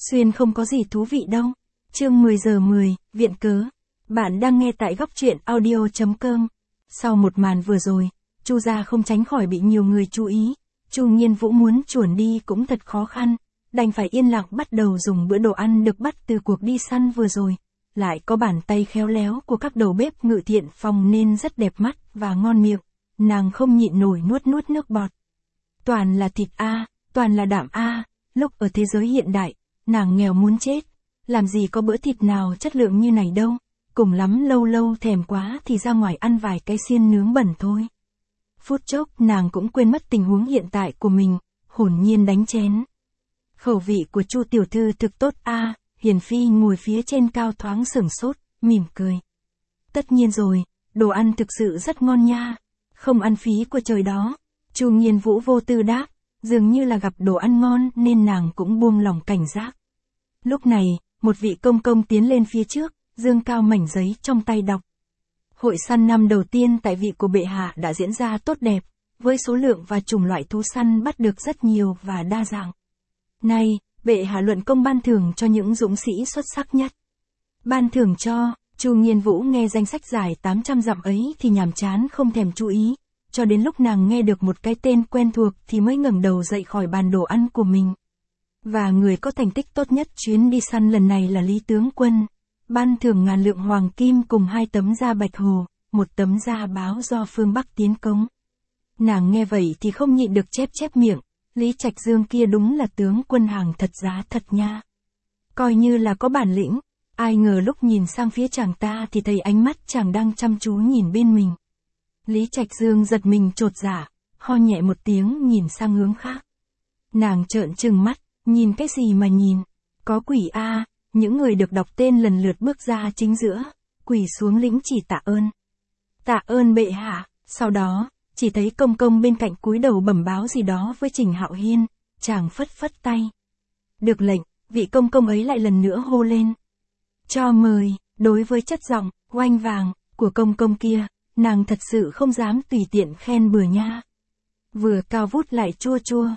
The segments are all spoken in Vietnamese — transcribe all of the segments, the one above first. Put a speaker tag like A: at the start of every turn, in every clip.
A: Xuyên không có gì thú vị đâu. Chương 10 giờ 10, viện cớ. Bạn đang nghe tại góc truyện audio.com. Sau một màn vừa rồi, Chu gia không tránh khỏi bị nhiều người chú ý. Chu Nghiên Vũ muốn chuồn đi cũng thật khó khăn, đành phải yên lặng bắt đầu dùng bữa đồ ăn được bắt từ cuộc đi săn vừa rồi. Lại có bàn tay khéo léo của các đầu bếp Ngự Thiện Phòng nên rất đẹp mắt và ngon miệng. Nàng không nhịn nổi nuốt nước bọt. Toàn là thịt a, toàn là đạm a. Lúc ở thế giới hiện đại, nàng nghèo muốn chết, làm gì có bữa thịt nào chất lượng như này đâu, cùng lắm lâu lâu thèm quá thì ra ngoài ăn vài cái xiên nướng bẩn thôi. Phút chốc nàng cũng quên mất tình huống hiện tại của mình, hồn nhiên đánh chén. Khẩu vị của Chu tiểu thư thực tốt a. Hiền Phi ngồi phía trên cao thoáng sửng sốt, mỉm cười. Tất nhiên rồi, đồ ăn thực sự rất ngon nha, không ăn phí của trời đó. Chu Nghiên Vũ vô tư đáp, dường như là gặp đồ ăn ngon nên nàng cũng buông lòng cảnh giác. Lúc này, một vị công công tiến lên phía trước, giương cao mảnh giấy trong tay đọc. Hội săn năm đầu tiên tại vị của bệ hạ đã diễn ra tốt đẹp, với số lượng và chủng loại thú săn bắt được rất nhiều và đa dạng. Nay, bệ hạ luận công ban thưởng cho những dũng sĩ xuất sắc nhất. Ban thưởng cho, Chu Nghiên Vũ nghe danh sách dài 800 dặm ấy thì nhàm chán không thèm chú ý, cho đến lúc nàng nghe được một cái tên quen thuộc thì mới ngẩng đầu dậy khỏi bàn đồ ăn của mình. Và người có thành tích tốt nhất chuyến đi săn lần này là Lý Tướng Quân. Ban thưởng 1000 lượng hoàng kim cùng 2 tấm da bạch hồ, 1 tấm da báo do phương Bắc tiến cống. Nàng nghe vậy thì không nhịn được chép miệng, Lý Trạch Dương kia đúng là tướng quân hàng thật giá thật nha. Coi như là có bản lĩnh, ai ngờ lúc nhìn sang phía chàng ta thì thấy ánh mắt chàng đang chăm chú nhìn bên mình. Lý Trạch Dương giật mình chột dạ, ho nhẹ một tiếng nhìn sang hướng khác. Nàng trợn trừng mắt, nhìn cái gì mà nhìn, có quỷ a. Những người được đọc tên lần lượt bước ra chính giữa, quỳ xuống lĩnh chỉ tạ ơn. Tạ ơn bệ hạ. Sau đó, chỉ thấy công công bên cạnh cúi đầu bẩm báo gì đó với Trình Hạo Hiên, chàng phất tay. Được lệnh, vị công công ấy lại lần nữa hô lên. Cho mời. Đối với chất giọng oanh vàng của công công kia, nàng thật sự không dám tùy tiện khen bừa nha. Vừa cao vút lại chua,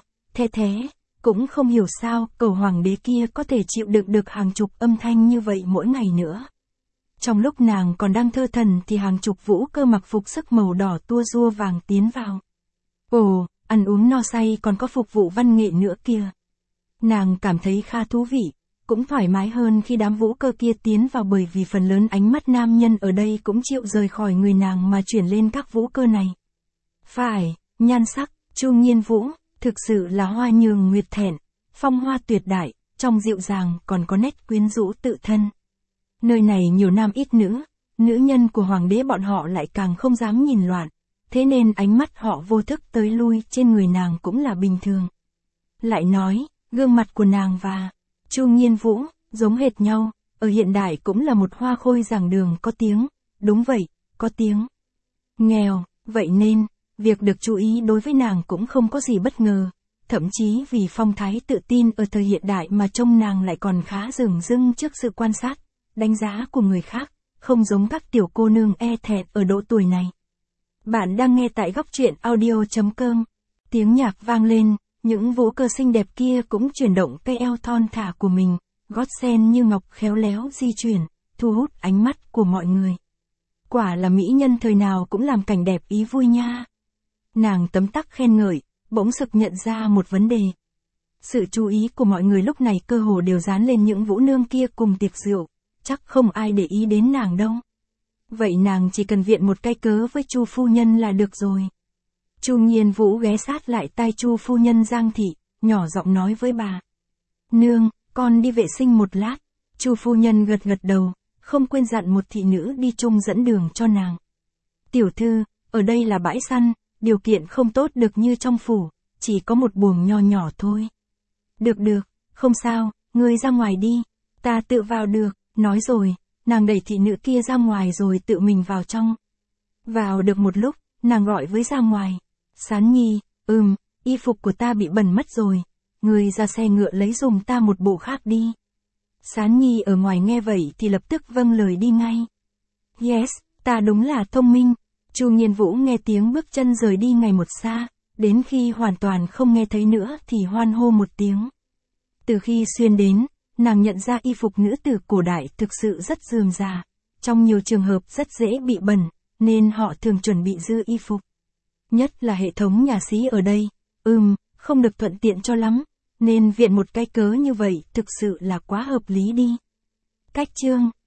A: thế, cũng không hiểu sao cầu hoàng đế kia có thể chịu đựng được hàng chục âm thanh như vậy mỗi ngày nữa. Trong lúc nàng còn đang thơ thần thì hàng chục vũ cơ mặc phục sức màu đỏ tua rua vàng tiến vào. Ồ, ăn uống no say còn có phục vụ văn nghệ nữa kìa. Nàng cảm thấy khá thú vị, cũng thoải mái hơn khi đám vũ cơ kia tiến vào, bởi vì phần lớn ánh mắt nam nhân ở đây cũng chịu rời khỏi người nàng mà chuyển lên các vũ cơ này. Phải, nhan sắc, Chu Nghiên Vũ, thực sự là hoa nhường nguyệt thẹn, phong hoa tuyệt đại, trong dịu dàng còn có nét quyến rũ tự thân. Nơi này nhiều nam ít nữ, nữ nhân của hoàng đế bọn họ lại càng không dám nhìn loạn, thế nên ánh mắt họ vô thức tới lui trên người nàng cũng là bình thường. Lại nói, gương mặt của nàng và Chu Nghiên Vũ giống hệt nhau, ở hiện đại cũng là một hoa khôi giảng đường có tiếng, đúng vậy, có tiếng. Nghèo, vậy nên, việc được chú ý đối với nàng cũng không có gì bất ngờ, thậm chí vì phong thái tự tin ở thời hiện đại mà trông nàng lại còn khá dửng dưng trước sự quan sát, đánh giá của người khác, không giống các tiểu cô nương e thẹn ở độ tuổi này. Bạn đang nghe tại góc truyện audio.com. Tiếng nhạc vang lên, những vũ cơ xinh đẹp kia cũng chuyển động cây eo thon thả của mình, gót sen như ngọc khéo léo di chuyển, thu hút ánh mắt của mọi người. Quả là mỹ nhân thời nào cũng làm cảnh đẹp ý vui nha. Nàng tấm tắc khen ngợi, bỗng sực nhận ra một vấn đề. Sự chú ý của mọi người lúc này cơ hồ đều dán lên những vũ nương kia cùng tiệc rượu, chắc không ai để ý đến nàng đâu. Vậy nàng chỉ cần viện một cái cớ với Chu phu nhân là được rồi. Chu Nghiên Vũ ghé sát lại tai Chu phu nhân Giang thị, nhỏ giọng nói với bà. Nương, con đi vệ sinh một lát. Chu phu nhân gật đầu, không quên dặn một thị nữ đi chung dẫn đường cho nàng. Tiểu thư, ở đây là bãi săn, điều kiện không tốt được như trong phủ, chỉ có một buồng nho nhỏ thôi. Được, không sao, ngươi ra ngoài đi, ta tự vào được. Nói rồi, nàng đẩy thị nữ kia ra ngoài rồi tự mình vào trong. Vào được một lúc, nàng gọi với ra ngoài. Sán Nhi, y phục của ta bị bẩn mất rồi, ngươi ra xe ngựa lấy giùm ta một bộ khác đi. Sán Nhi ở ngoài nghe vậy thì lập tức vâng lời đi ngay. Yes, ta đúng là thông minh. Chu Nghiên Vũ nghe tiếng bước chân rời đi ngày một xa, đến khi hoàn toàn không nghe thấy nữa thì hoan hô một tiếng. Từ khi xuyên đến, nàng nhận ra y phục nữ tử cổ đại thực sự rất rườm rà, trong nhiều trường hợp rất dễ bị bẩn, nên họ thường chuẩn bị dư y phục. Nhất là hệ thống nhà sĩ ở đây, không được thuận tiện cho lắm, nên viện một cái cớ như vậy thực sự là quá hợp lý đi. Cách chương